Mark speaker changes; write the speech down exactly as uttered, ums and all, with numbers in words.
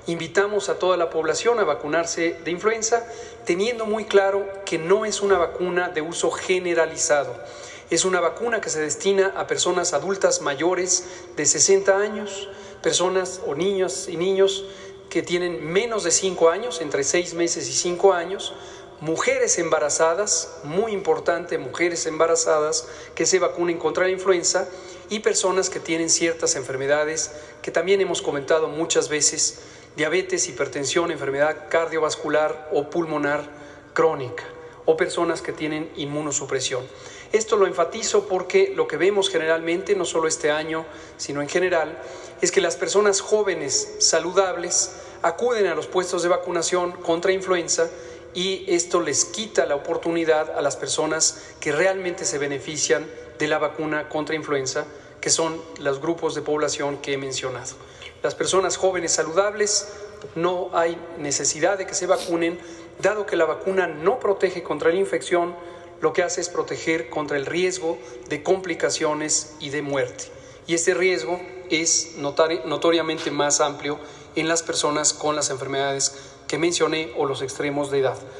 Speaker 1: Invitamos a toda la población a vacunarse de influenza, teniendo muy claro que no es una vacuna de uso generalizado. Es una vacuna que se destina a personas adultas mayores de sesenta años, personas o niños y niños que tienen menos de cinco años, entre seis meses y cinco años, mujeres embarazadas, muy importante, mujeres embarazadas que se vacunen contra la influenza y personas que tienen ciertas enfermedades que también hemos comentado muchas veces, diabetes, hipertensión, enfermedad cardiovascular o pulmonar crónica, o personas que tienen inmunosupresión. Esto lo enfatizo porque lo que vemos generalmente, no solo este año, sino en general, es que las personas jóvenes saludables acuden a los puestos de vacunación contra influenza y esto les quita la oportunidad a las personas que realmente se benefician de la vacuna contra influenza, que son los grupos de población que he mencionado. Las personas jóvenes saludables no hay necesidad de que se vacunen, dado que la vacuna no protege contra la infección, lo que hace es proteger contra el riesgo de complicaciones y de muerte. Y este riesgo es notori- notoriamente más amplio en las personas con las enfermedades que mencioné o los extremos de edad.